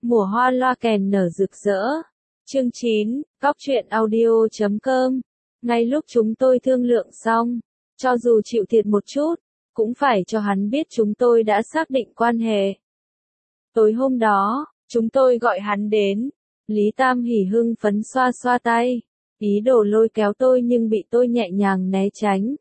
Mùa hoa loa kèn nở rực rỡ. Chương 9, Góc truyện audio.com. Ngay lúc chúng tôi thương lượng xong, cho dù chịu thiệt một chút, cũng phải cho hắn biết chúng tôi đã xác định quan hệ. Tối hôm đó, chúng tôi gọi hắn đến. Lý Tam hỉ hưng phấn xoa xoa tay, ý đồ lôi kéo tôi nhưng bị tôi nhẹ nhàng né tránh.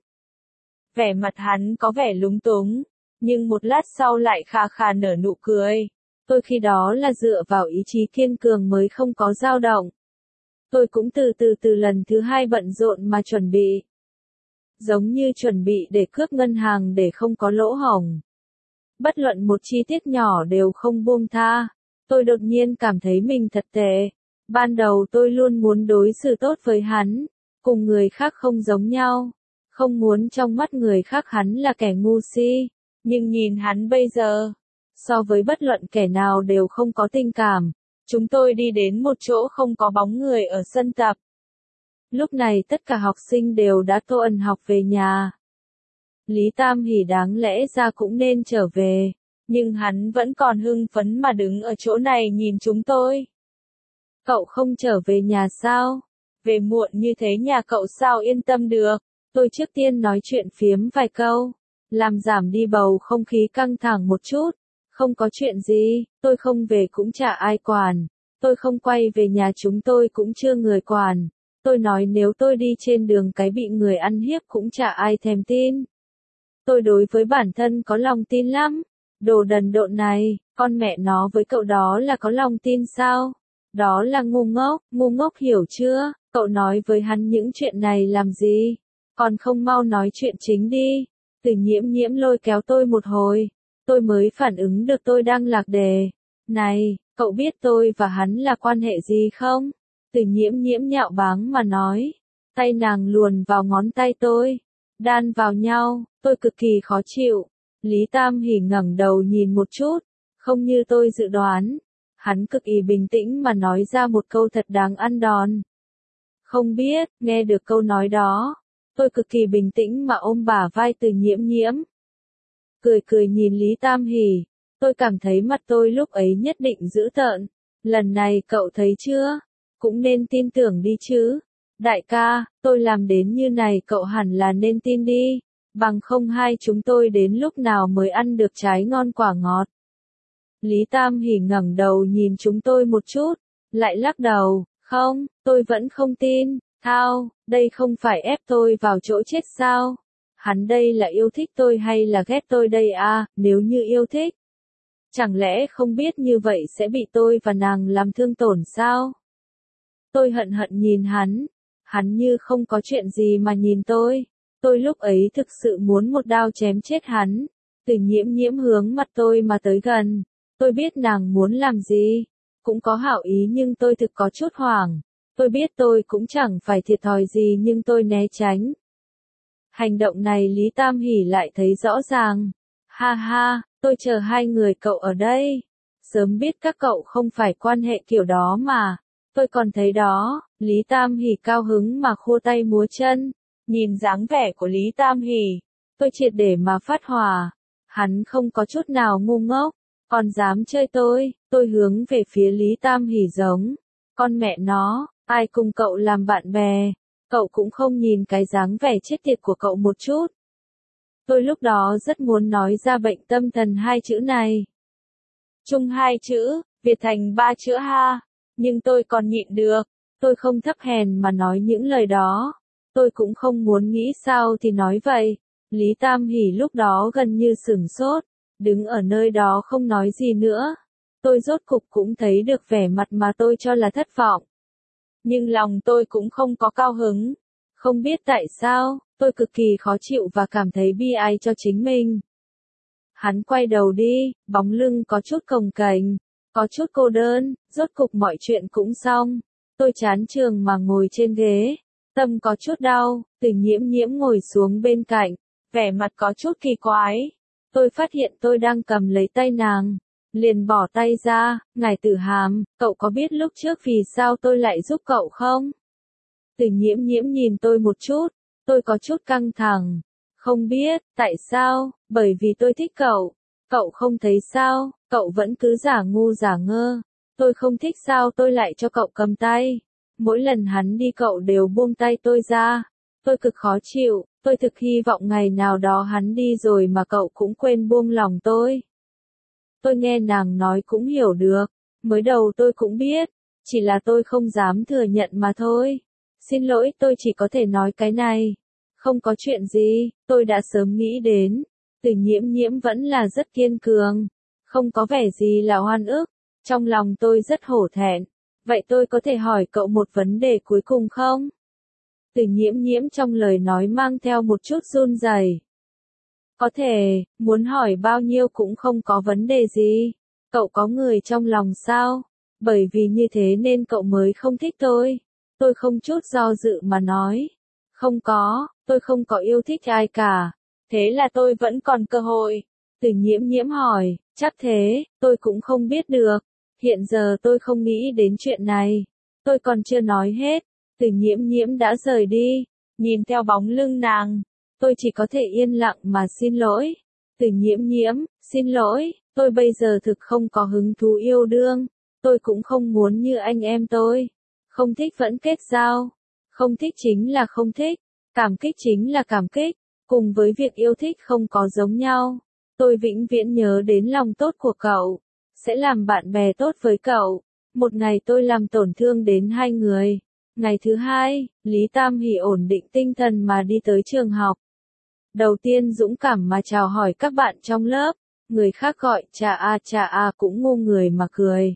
Vẻ mặt hắn có vẻ lúng túng, nhưng một lát sau lại khà khà nở nụ cười. Tôi khi đó là dựa vào ý chí kiên cường mới không có dao động. Tôi cũng từ lần thứ hai bận rộn mà chuẩn bị. Giống như chuẩn bị để cướp ngân hàng để không có lỗ hổng. Bất luận một chi tiết nhỏ đều không buông tha. Tôi đột nhiên cảm thấy mình thật tệ. Ban đầu tôi luôn muốn đối xử tốt với hắn, cùng người khác không giống nhau. Không muốn trong mắt người khác hắn là kẻ ngu si. Nhưng nhìn hắn bây giờ, so với bất luận kẻ nào đều không có tình cảm. Chúng tôi đi đến một chỗ không có bóng người ở sân tập. Lúc này tất cả học sinh đều đã tô ẩn học về nhà. Lý Tam hỉ đáng lẽ ra cũng nên trở về, nhưng hắn vẫn còn hưng phấn mà đứng ở chỗ này nhìn chúng tôi. Cậu không trở về nhà sao? Về muộn như thế nhà cậu sao yên tâm được? Tôi trước tiên nói chuyện phiếm vài câu, làm giảm đi bầu không khí căng thẳng một chút. Không có chuyện gì, tôi không về cũng chả ai quản. Tôi không quay về nhà chúng tôi cũng chưa người quản. Tôi nói nếu tôi đi trên đường cái bị người ăn hiếp cũng chả ai thèm tin. Tôi đối với bản thân có lòng tin lắm. Đồ đần độn này, con mẹ nó với cậu đó là có lòng tin sao? Đó là ngu ngốc hiểu chưa? Cậu nói với hắn những chuyện này làm gì? Còn không mau nói chuyện chính đi. Từ Nhiễm lôi kéo tôi một hồi. Tôi mới phản ứng được tôi đang lạc đề. Này, cậu biết tôi và hắn là quan hệ gì không? Từ Nhiễm nhạo báng mà nói. Tay nàng luồn vào ngón tay tôi. Đan vào nhau, tôi cực kỳ khó chịu. Lý Tam hỉ ngẩng đầu nhìn một chút. Không như tôi dự đoán. Hắn cực kỳ bình tĩnh mà nói ra một câu thật đáng ăn đòn. Không biết, nghe được câu nói đó. Tôi cực kỳ bình tĩnh mà ôm bả vai Từ Nhiễm. Cười nhìn Lý Tam hỉ. Tôi cảm thấy mặt tôi lúc ấy nhất định dữ tợn. Lần này cậu thấy chưa? Cũng nên tin tưởng đi chứ. Đại ca, tôi làm đến như này cậu hẳn là nên tin đi. Bằng không hai chúng tôi đến lúc nào mới ăn được trái ngon quả ngọt. Lý Tam hỉ ngẩng đầu nhìn chúng tôi một chút. Lại lắc đầu. Không, tôi vẫn không tin. Thao, đây không phải ép tôi vào chỗ chết sao? Hắn đây là yêu thích tôi hay là ghét tôi đây à, nếu như yêu thích. Chẳng lẽ không biết như vậy sẽ bị tôi và nàng làm thương tổn sao? Tôi hận nhìn hắn như không có chuyện gì mà nhìn tôi. Tôi lúc ấy thực sự muốn một đao chém chết hắn. Từ Nhiễm hướng mặt tôi mà tới gần. Tôi biết nàng muốn làm gì. Cũng có hảo ý nhưng tôi thực có chút hoảng. Tôi biết tôi cũng chẳng phải thiệt thòi gì nhưng tôi né tránh. Hành động này Lý Tam hỉ lại thấy rõ ràng. Ha ha, tôi chờ hai người cậu ở đây. Sớm biết các cậu không phải quan hệ kiểu đó mà. Tôi còn thấy đó, Lý Tam hỉ cao hứng mà khua tay múa chân. Nhìn dáng vẻ của Lý Tam hỉ, tôi triệt để mà phát hỏa. Hắn không có chút nào ngu ngốc, còn dám chơi tôi hướng về phía Lý Tam hỉ giống. Con mẹ nó, ai cùng cậu làm bạn bè, cậu cũng không nhìn cái dáng vẻ chết tiệt của cậu một chút. Tôi lúc đó rất muốn nói ra bệnh tâm thần hai chữ này. Chung hai chữ, Việt thành ba chữ ha. Nhưng tôi còn nhịn được. Tôi không thấp hèn mà nói những lời đó. Tôi cũng không muốn nghĩ sao thì nói vậy. Lý Tam hỉ lúc đó gần như sửng sốt. Đứng ở nơi đó không nói gì nữa. Tôi rốt cục cũng thấy được vẻ mặt mà tôi cho là thất vọng. Nhưng lòng tôi cũng không có cao hứng. Không biết tại sao, tôi cực kỳ khó chịu và cảm thấy bi ai cho chính mình. Hắn quay đầu đi, bóng lưng có chút cồng kềnh, có chút cô đơn, rốt cục mọi chuyện cũng xong. Tôi chán trường mà ngồi trên ghế, tâm có chút đau, Từ Nhiễm ngồi xuống bên cạnh, vẻ mặt có chút kỳ quái. Tôi phát hiện tôi đang cầm lấy tay nàng, liền bỏ tay ra. Ngài Tử Hàm, cậu có biết lúc trước vì sao tôi lại giúp cậu không? Từ Nhiễm nhìn tôi một chút, tôi có chút căng thẳng. Không biết, tại sao? Bởi vì tôi thích cậu. Cậu không thấy sao, cậu vẫn cứ giả ngu giả ngơ. Tôi không thích sao tôi lại cho cậu cầm tay. Mỗi lần hắn đi cậu đều buông tay tôi ra. Tôi cực khó chịu, tôi thực hy vọng ngày nào đó hắn đi rồi mà cậu cũng quên buông lòng tôi. Tôi nghe nàng nói cũng hiểu được, mới đầu tôi cũng biết, chỉ là tôi không dám thừa nhận mà thôi. Xin lỗi, tôi chỉ có thể nói cái này. Không có chuyện gì, tôi đã sớm nghĩ đến. Từ Nhiễm Nhiễm vẫn là rất kiên cường, không có vẻ gì là oan ức. Trong lòng tôi rất hổ thẹn. Vậy tôi có thể hỏi cậu một vấn đề cuối cùng không? Từ Nhiễm Nhiễm trong lời nói mang theo một chút run rẩy. Có thể, muốn hỏi bao nhiêu cũng không có vấn đề gì. Cậu có người trong lòng sao? Bởi vì như thế nên cậu mới không thích tôi. Tôi không chút do dự mà nói. Không có, tôi không có yêu thích ai cả. Thế là tôi vẫn còn cơ hội. Từ Nhiễm Nhiễm hỏi, chắc thế, tôi cũng không biết được. Hiện giờ tôi không nghĩ đến chuyện này. Tôi còn chưa nói hết. Từ Nhiễm Nhiễm đã rời đi. Nhìn theo bóng lưng nàng, tôi chỉ có thể yên lặng mà xin lỗi. Từ Nhiễm Nhiễm, xin lỗi, tôi bây giờ thực không có hứng thú yêu đương. Tôi cũng không muốn như anh em tôi. Không thích vẫn kết giao. Không thích chính là không thích. Cảm kích chính là cảm kích. Cùng với việc yêu thích không có giống nhau. Tôi vĩnh viễn nhớ đến lòng tốt của cậu. Sẽ làm bạn bè tốt với cậu. Một ngày tôi làm tổn thương đến hai người. Ngày thứ hai, Lý Tam Hỷ ổn định tinh thần mà đi tới trường học. Đầu tiên dũng cảm mà chào hỏi các bạn trong lớp. Người khác gọi chà a cũng ngu người mà cười.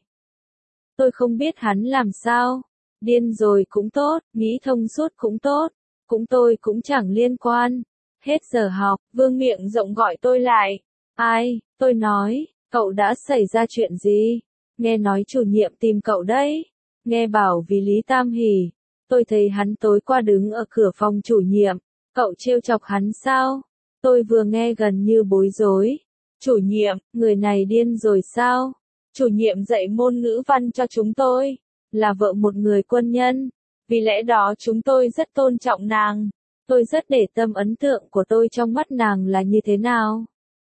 Tôi không biết hắn làm sao. Điên rồi cũng tốt, nghĩ thông suốt cũng tốt. Tôi cũng chẳng liên quan. Hết giờ học, Vương miệng rộng gọi tôi lại. Ai, tôi nói, cậu đã xảy ra chuyện gì? Nghe nói chủ nhiệm tìm cậu đấy. Nghe bảo vì Lý Tam Hỷ. Tôi thấy hắn tối qua đứng ở cửa phòng chủ nhiệm. Cậu trêu chọc hắn sao? Tôi vừa nghe gần như bối rối. Chủ nhiệm, người này điên rồi sao? Chủ nhiệm dạy môn ngữ văn cho chúng tôi. Là vợ một người quân nhân. Vì lẽ đó chúng tôi rất tôn trọng nàng. Tôi rất để tâm ấn tượng của tôi trong mắt nàng là như thế nào.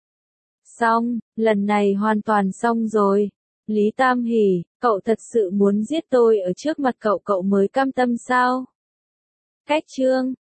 Xong, lần này hoàn toàn xong rồi. Lý Tam Hỷ, cậu thật sự muốn giết tôi ở trước mặt cậu mới cam tâm sao? Cách chương